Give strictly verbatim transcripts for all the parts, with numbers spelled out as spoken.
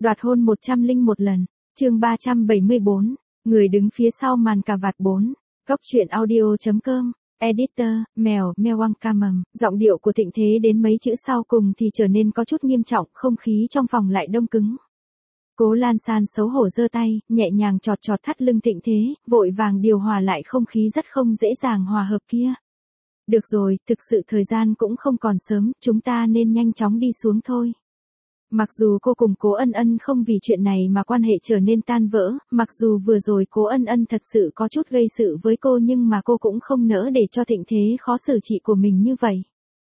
Đoạt hôn một trăm lẻ một lần. Chương ba trăm bảy mươi bốn. Người đứng phía sau màn cà vạt bốn. Góc truyện audio chấm com. Editor, mèo, mèo Wang ca mầm. Giọng điệu của Thịnh Thế đến mấy chữ sau cùng thì trở nên có chút nghiêm trọng, không khí trong phòng lại đông cứng. Cố Lan San xấu hổ giơ tay, nhẹ nhàng chọt chọt thắt lưng Thịnh Thế, vội vàng điều hòa lại không khí rất không dễ dàng hòa hợp kia. Được rồi, thực sự thời gian cũng không còn sớm, chúng ta nên nhanh chóng đi xuống thôi. Mặc dù cô cùng Cố Ân Ân không vì chuyện này mà quan hệ trở nên tan vỡ, mặc dù vừa rồi Cố Ân Ân thật sự có chút gây sự với cô nhưng mà cô cũng không nỡ để cho Thịnh Thế khó xử chị của mình như vậy.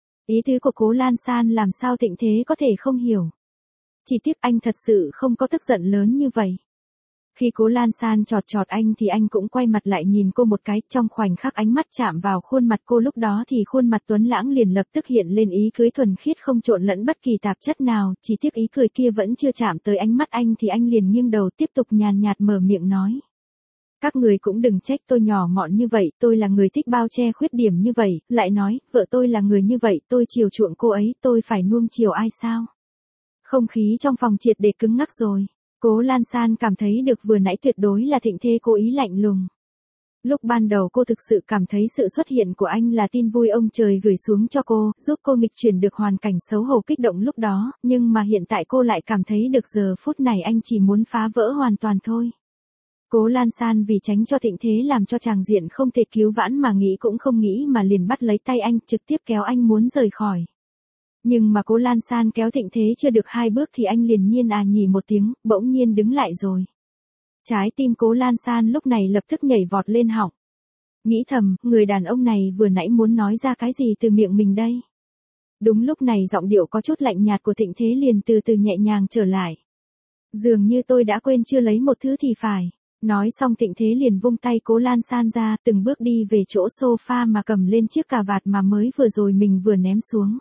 Ý tứ của Cố Lan San làm sao Thịnh Thế có thể không hiểu. Chỉ tiếc anh thật sự không có tức giận lớn như vậy. Khi Cố Lan San chọt chọt anh thì anh cũng quay mặt lại nhìn cô một cái, trong khoảnh khắc ánh mắt chạm vào khuôn mặt cô lúc đó thì khuôn mặt tuấn lãng liền lập tức hiện lên ý cười thuần khiết không trộn lẫn bất kỳ tạp chất nào, chỉ tiếc ý cười kia vẫn chưa chạm tới ánh mắt anh thì anh liền nghiêng đầu tiếp tục nhàn nhạt mở miệng nói. Các người cũng đừng trách tôi nhỏ mọn như vậy, tôi là người thích bao che khuyết điểm như vậy, lại nói, vợ tôi là người như vậy, tôi chiều chuộng cô ấy, tôi phải nuông chiều ai sao? Không khí trong phòng triệt để cứng ngắc rồi. Cố Lan San cảm thấy được vừa nãy tuyệt đối là Thịnh Thế cố ý lạnh lùng. Lúc ban đầu cô thực sự cảm thấy sự xuất hiện của anh là tin vui ông trời gửi xuống cho cô, giúp cô nghịch chuyển được hoàn cảnh xấu hổ kích động lúc đó, nhưng mà hiện tại cô lại cảm thấy được giờ phút này anh chỉ muốn phá vỡ hoàn toàn thôi. Cố Lan San vì tránh cho Thịnh Thế làm cho tràng diện không thể cứu vãn mà nghĩ cũng không nghĩ mà liền bắt lấy tay anh trực tiếp kéo anh muốn rời khỏi. Nhưng mà Cố Lan San kéo Thịnh Thế chưa được hai bước thì anh liền nhiên à nhì một tiếng, bỗng nhiên đứng lại rồi. Trái tim Cố Lan San lúc này lập tức nhảy vọt lên họng. Nghĩ thầm, người đàn ông này vừa nãy muốn nói ra cái gì từ miệng mình đây? Đúng lúc này giọng điệu có chút lạnh nhạt của Thịnh Thế liền từ từ nhẹ nhàng trở lại. Dường như tôi đã quên chưa lấy một thứ thì phải. Nói xong Thịnh Thế liền vung tay Cố Lan San ra, từng bước đi về chỗ sofa mà cầm lên chiếc cà vạt mà mới vừa rồi mình vừa ném xuống.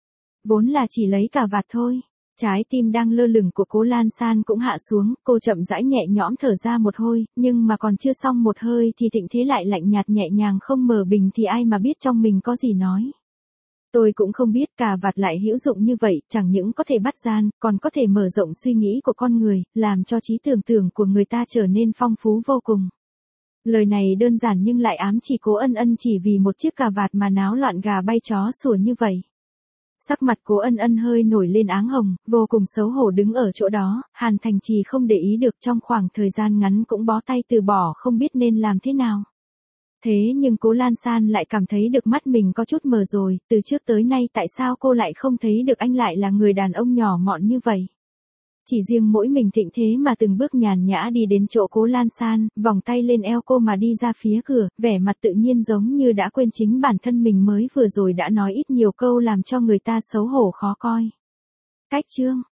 Vốn là chỉ lấy cà vạt thôi. Trái tim đang lơ lửng của Cố Lan San cũng hạ xuống, cô chậm rãi nhẹ nhõm thở ra một hơi, nhưng mà còn chưa xong một hơi thì Thịnh Thế lại lạnh nhạt nhẹ nhàng không mở bình thì ai mà biết trong mình có gì nói. Tôi cũng không biết cà vạt lại hữu dụng như vậy, chẳng những có thể bắt gian, còn có thể mở rộng suy nghĩ của con người, làm cho trí tưởng tượng của người ta trở nên phong phú vô cùng. Lời này đơn giản nhưng lại ám chỉ Cố Ân Ân chỉ vì một chiếc cà vạt mà náo loạn gà bay chó sủa như vậy. Sắc mặt Cố Ân Ân hơi nổi lên áng hồng, vô cùng xấu hổ đứng ở chỗ đó, Hàn Thành Trì không để ý được trong khoảng thời gian ngắn cũng bó tay từ bỏ không biết nên làm thế nào. Thế nhưng Cố Lan San lại cảm thấy được mắt mình có chút mờ rồi, từ trước tới nay tại sao cô lại không thấy được anh lại là người đàn ông nhỏ mọn như vậy. Chỉ riêng mỗi mình Thịnh Thế mà từng bước nhàn nhã đi đến chỗ Cố Lan San, vòng tay lên eo cô mà đi ra phía cửa, vẻ mặt tự nhiên giống như đã quên chính bản thân mình mới vừa rồi đã nói ít nhiều câu làm cho người ta xấu hổ khó coi. Cách chương,